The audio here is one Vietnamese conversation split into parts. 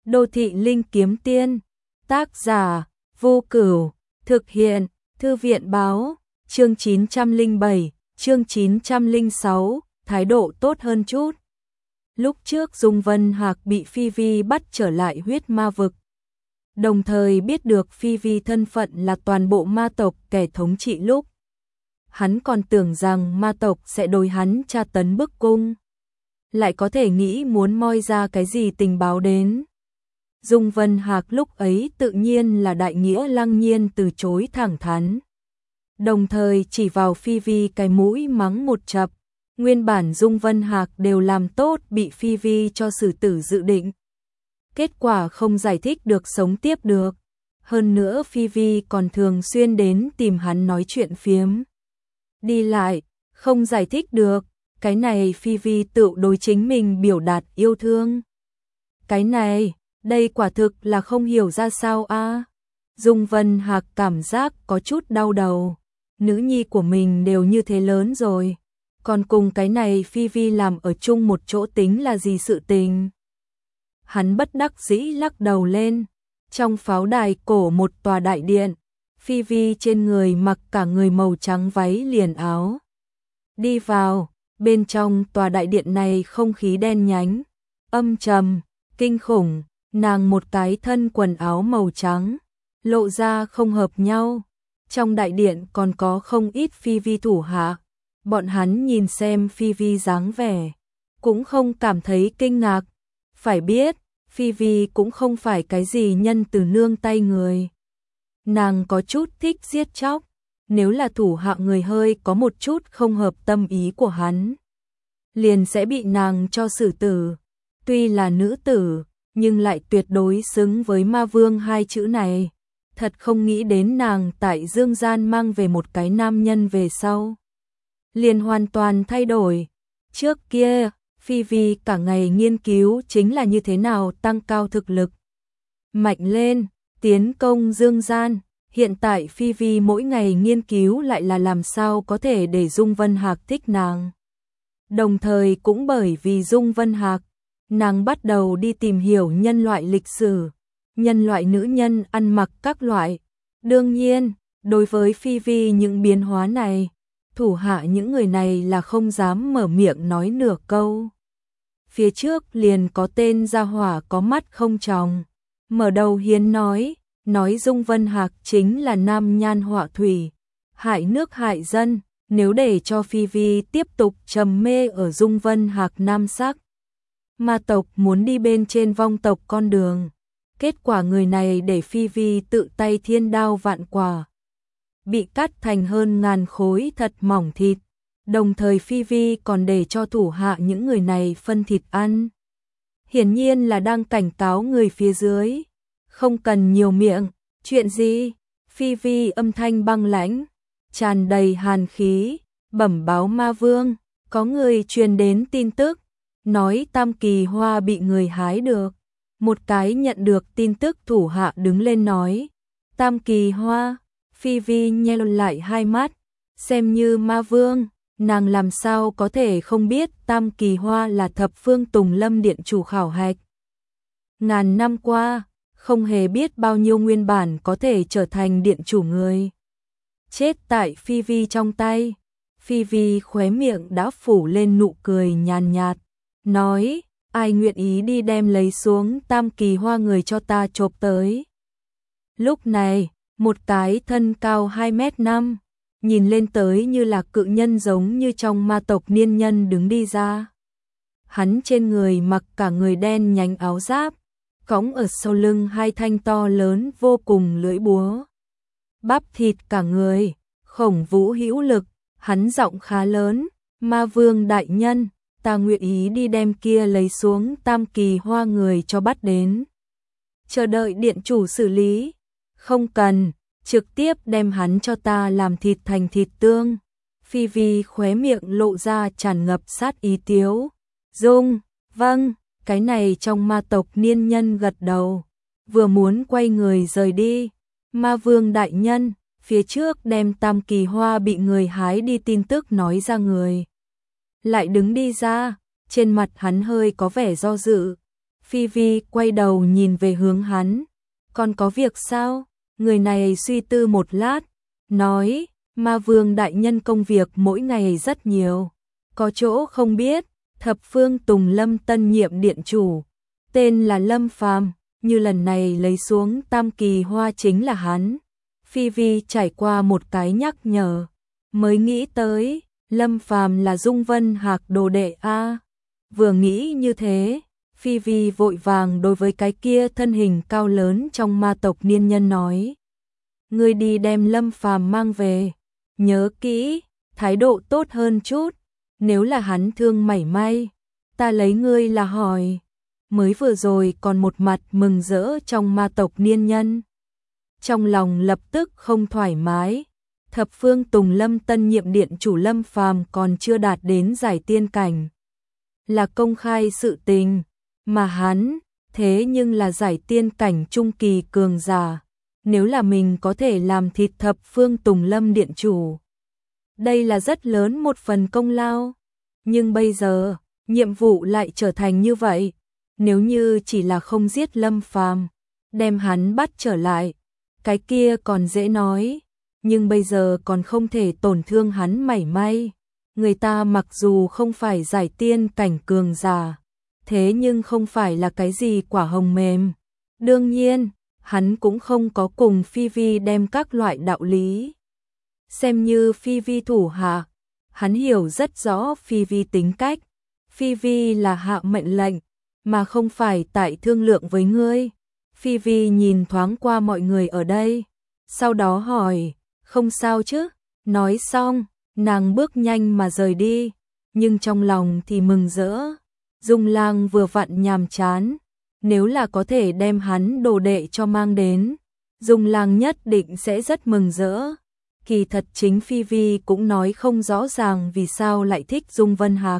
Đô thị linh kiếm tiên. Tác giả Vô Cửu. Thực hiện Thư viện báo. Chương 907, chương 906, thái độ tốt hơn chút. Lúc trước Dung Vân Hạc bị Phi Vi bắt trở lại huyết ma vực. Đồng thời biết được Phi Vi thân phận là toàn bộ ma tộc kẻ thống trị lúc. Hắn còn tưởng rằng ma tộc sẽ đối hắn tra tấn bức cung. Lại có thể nghĩ muốn moi ra cái gì tình báo đến. Dung Vân Hạc lúc ấy tự nhiên là đại nghĩa lăng nhiên từ chối thẳng thắn. Đồng thời chỉ vào Phi Vi cái mũi mắng một chập. Nguyên bản Dung Vân Hạc đều làm tốt bị Phi Vi cho xử tử dự định. Kết quả không giải thích được sống tiếp được. Hơn nữa Phi Vi còn thường xuyên đến tìm hắn nói chuyện phiếm. Đi lại, không giải thích được. Cái này Phi Vi tự đối chính mình biểu đạt yêu thương. Cái này, đây quả thực là không hiểu ra sao a. Dung Vân Hạc cảm giác có chút đau đầu. Nữ nhi của mình đều như thế lớn rồi. Còn cùng cái này Phi Vi làm ở chung một chỗ tính là gì sự tình. Hắn bất đắc dĩ lắc đầu lên. Trong pháo đài cổ một tòa đại điện, Phi Vi trên người mặc cả người màu trắng váy liền áo. Đi vào, bên trong tòa đại điện này không khí đen nhánh, âm trầm, kinh khủng, nàng một cái thân quần áo màu trắng, lộ ra không hợp nhau. Trong đại điện còn có không ít Phi Vi thủ hạ. Bọn hắn nhìn xem Phi Vi dáng vẻ, cũng không cảm thấy kinh ngạc. Phải biết, Phi Vi cũng không phải cái gì nhân từ nương tay người. Nàng có chút thích giết chóc, nếu là thủ hạ người hơi có một chút không hợp tâm ý của hắn, liền sẽ bị nàng cho xử tử. Tuy là nữ tử, nhưng lại tuyệt đối xứng với ma vương hai chữ này. Thật không nghĩ đến nàng tại dương gian mang về một cái nam nhân về sau. Liền hoàn toàn thay đổi. Trước kia, Phi Vi cả ngày nghiên cứu chính là như thế nào tăng cao thực lực. Mạnh lên, tiến công dương gian. Hiện tại Phi Vi mỗi ngày nghiên cứu lại là làm sao có thể để Dung Vân Hạc thích nàng. Đồng thời cũng bởi vì Dung Vân Hạc, nàng bắt đầu đi tìm hiểu nhân loại lịch sử, nhân loại nữ nhân ăn mặc các loại. Đương nhiên, đối với Phi Vi những biến hóa này, thủ hạ những người này là không dám mở miệng nói nửa câu. Phía trước liền có tên gia hỏa có mắt không tròng, mở đầu hiến nói Dung Vân Hạc chính là nam nhan họa thủy, hại nước hại dân. Nếu để cho Phi Vi tiếp tục trầm mê ở Dung Vân Hạc nam sắc, ma tộc muốn đi bên trên vong tộc con đường. Kết quả người này để Phi Vi tự tay thiên đao vạn quả, bị cắt thành hơn ngàn khối thật mỏng thịt. Đồng thời Phi Vi còn để cho thủ hạ những người này phân thịt ăn. Hiển nhiên là đang cảnh cáo người phía dưới, không cần nhiều miệng. Chuyện gì? Phi Vi âm thanh băng lãnh, tràn đầy hàn khí, bẩm báo ma vương. Có người truyền đến tin tức, nói Tam Kỳ Hoa bị người hái được. Một cái nhận được tin tức thủ hạ đứng lên nói, Tam Kỳ Hoa. Phi Vi nheo lại hai mắt, xem như ma vương, nàng làm sao có thể không biết Tam Kỳ Hoa là thập phương Tùng Lâm điện chủ khảo hạch. Ngàn năm qua, không hề biết bao nhiêu nguyên bản có thể trở thành điện chủ người chết tại Phi Vi trong tay. Phi Vi khóe miệng đã phủ lên nụ cười nhàn nhạt, nói, ai nguyện ý đi đem lấy xuống Tam Kỳ Hoa người cho ta chộp tới. Lúc này, một cái thân cao 2m5, nhìn lên tới như là cự nhân giống như trong ma tộc niên nhân đứng đi ra. Hắn trên người mặc cả người đen nhánh áo giáp, cõng ở sau lưng hai thanh to lớn vô cùng lưỡi búa. Bắp thịt cả người, khổng vũ hữu lực, hắn giọng khá lớn, ma vương đại nhân, ta nguyện ý đi đem kia lấy xuống Tam Kỳ Hoa người cho bắt đến. Chờ đợi điện chủ xử lý. Không cần, trực tiếp đem hắn cho ta làm thịt thành thịt tương. Phi Vi khóe miệng lộ ra tràn ngập sát ý tiếu. Dung, vâng, cái này trong ma tộc niên nhân gật đầu, vừa muốn quay người rời đi. Ma vương đại nhân, phía trước đem Tam Kỳ Hoa bị người hái đi tin tức nói ra người. Lại đứng đi ra, trên mặt hắn hơi có vẻ do dự. Phi Vi quay đầu nhìn về hướng hắn. Còn có việc sao? Người này suy tư một lát, nói, Ma Vương đại nhân công việc mỗi ngày rất nhiều. Có chỗ không biết, thập phương Tùng Lâm tân nhiệm điện chủ, tên là Lâm Phàm, như lần này lấy xuống tam kỳ hoa chính là hắn. Phi Vi trải qua một cái nhắc nhở, mới nghĩ tới, Lâm Phàm là Dung Vân Hạc đồ đệ a. Vừa nghĩ như thế, Phi Vi vội vàng đối với cái kia thân hình cao lớn trong ma tộc niên nhân nói. Ngươi đi đem Lâm Phàm mang về, nhớ kỹ, thái độ tốt hơn chút, nếu là hắn thương mảy may, ta lấy ngươi là hỏi. Mới vừa rồi còn một mặt mừng rỡ trong ma tộc niên nhân. Trong lòng lập tức không thoải mái, thập phương Tùng Lâm tân nhiệm điện chủ Lâm Phàm còn chưa đạt đến giải tiên cảnh. Là công khai sự tình, mà hắn, thế nhưng là giải tiên cảnh trung kỳ cường giả. Nếu là mình có thể làm thịt thập phương Tùng Lâm điện chủ, đây là rất lớn một phần công lao. Nhưng bây giờ, nhiệm vụ lại trở thành như vậy. Nếu như chỉ là không giết Lâm Phàm, đem hắn bắt trở lại, cái kia còn dễ nói. Nhưng bây giờ còn không thể tổn thương hắn mảy may. Người ta mặc dù không phải giải tiên cảnh cường giả, thế nhưng không phải là cái gì quả hồng mềm. Đương nhiên, hắn cũng không có cùng Phi Vi đem các loại đạo lý xem như Phi Vi thủ hạ. Hắn hiểu rất rõ Phi Vi tính cách. Phi Vi là hạ mệnh lệnh, mà không phải tại thương lượng với ngươi. Phi Vi nhìn thoáng qua mọi người ở đây, sau đó hỏi, không sao chứ? Nói xong, nàng bước nhanh mà rời đi, nhưng trong lòng thì mừng rỡ. Dung Lang vừa vặn nhàm chán, nếu là có thể đem hắn đồ đệ cho mang đến, Dung Lang nhất định sẽ rất mừng rỡ. Kỳ thật chính Phi Vi cũng nói không rõ ràng vì sao lại thích Dung Vân Hạc.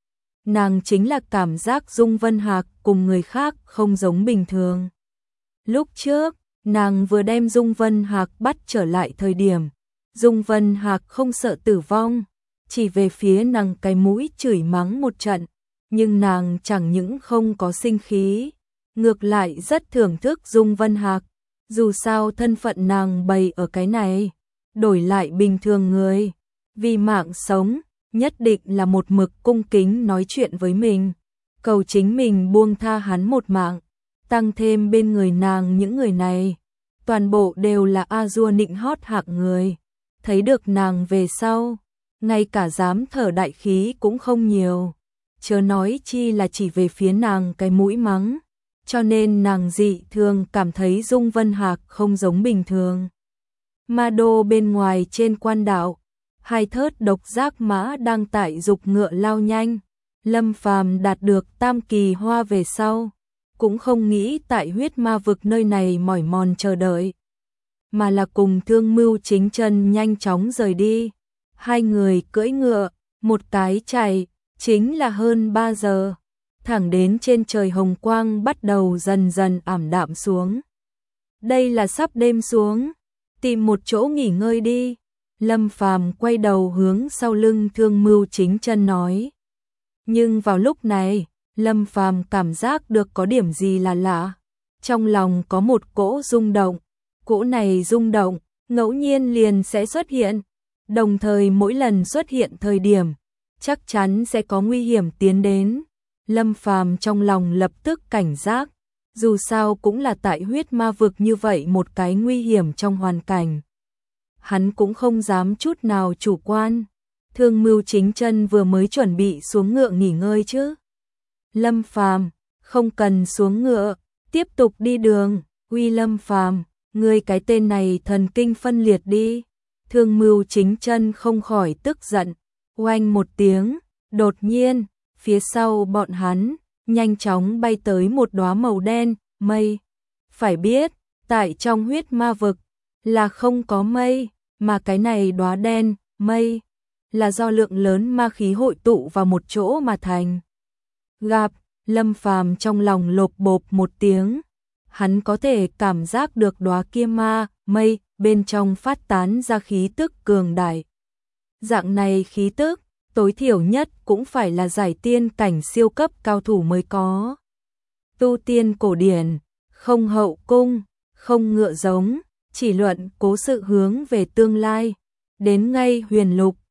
Nàng chính là cảm giác Dung Vân Hạc cùng người khác không giống bình thường. Lúc trước, nàng vừa đem Dung Vân Hạc bắt trở lại thời điểm, Dung Vân Hạc không sợ tử vong, chỉ về phía nàng cái mũi chửi mắng một trận, nhưng nàng chẳng những không có sinh khí, ngược lại rất thưởng thức Dung Vân Hạc, dù sao thân phận nàng bày ở cái này, đổi lại bình thường người, vì mạng sống, nhất định là một mực cung kính nói chuyện với mình, cầu chính mình buông tha hắn một mạng, tăng thêm bên người nàng những người này, toàn bộ đều là A-dua nịnh hót hạng người, thấy được nàng về sau, ngay cả dám thở đại khí cũng không nhiều, chớ nói chi là chỉ về phía nàng cái mũi mắng, cho nên nàng dị thường cảm thấy Dung Vân Hạc không giống bình thường. Ma đô bên ngoài trên quan đảo, hai thớt độc giác mã đang tại dục ngựa lao nhanh. Lâm Phàm đạt được tam kỳ hoa về sau, cũng không nghĩ tại huyết ma vực nơi này mỏi mòn chờ đợi, mà là cùng Thương Mưu Chính Chân nhanh chóng rời đi. Hai người cưỡi ngựa, một cái chạy, chính là hơn 3 giờ, thẳng đến trên trời hồng quang bắt đầu dần dần ảm đạm xuống. Đây là sắp đêm xuống, tìm một chỗ nghỉ ngơi đi. Lâm Phàm quay đầu hướng sau lưng Thương Mưu Chính Chân nói. Nhưng vào lúc này, Lâm Phàm cảm giác được có điểm gì là lạ. Trong lòng có một cỗ rung động, cỗ này rung động, ngẫu nhiên liền sẽ xuất hiện. Đồng thời mỗi lần xuất hiện thời điểm, chắc chắn sẽ có nguy hiểm tiến đến. Lâm Phàm trong lòng lập tức cảnh giác, dù sao cũng là tại huyết ma vực như vậy một cái nguy hiểm trong hoàn cảnh. Hắn cũng không dám chút nào chủ quan. Thương Mưu Chính Chân vừa mới chuẩn bị xuống ngựa nghỉ ngơi chứ. Lâm Phàm, không cần xuống ngựa, tiếp tục đi đường. Uy Lâm Phàm, ngươi cái tên này thần kinh phân liệt đi. Thương Mưu Chính Chân không khỏi tức giận. Oanh một tiếng, đột nhiên, phía sau bọn hắn, nhanh chóng bay tới một đóa màu đen, mây. Phải biết, tại trong huyết ma vực, là không có mây, mà cái này đóa đen, mây, là do lượng lớn ma khí hội tụ vào một chỗ mà thành. Gặp, Lâm Phàm trong lòng lộp bộp một tiếng, hắn có thể cảm giác được đóa kia ma, mây, bên trong phát tán ra khí tức cường đại. Dạng này khí tức, tối thiểu nhất cũng phải là giải tiên cảnh siêu cấp cao thủ mới có. tu tiên cổ điển, không hậu cung, không ngựa giống, chỉ luận cố sự hướng về tương lai. Đến ngay huyền lục,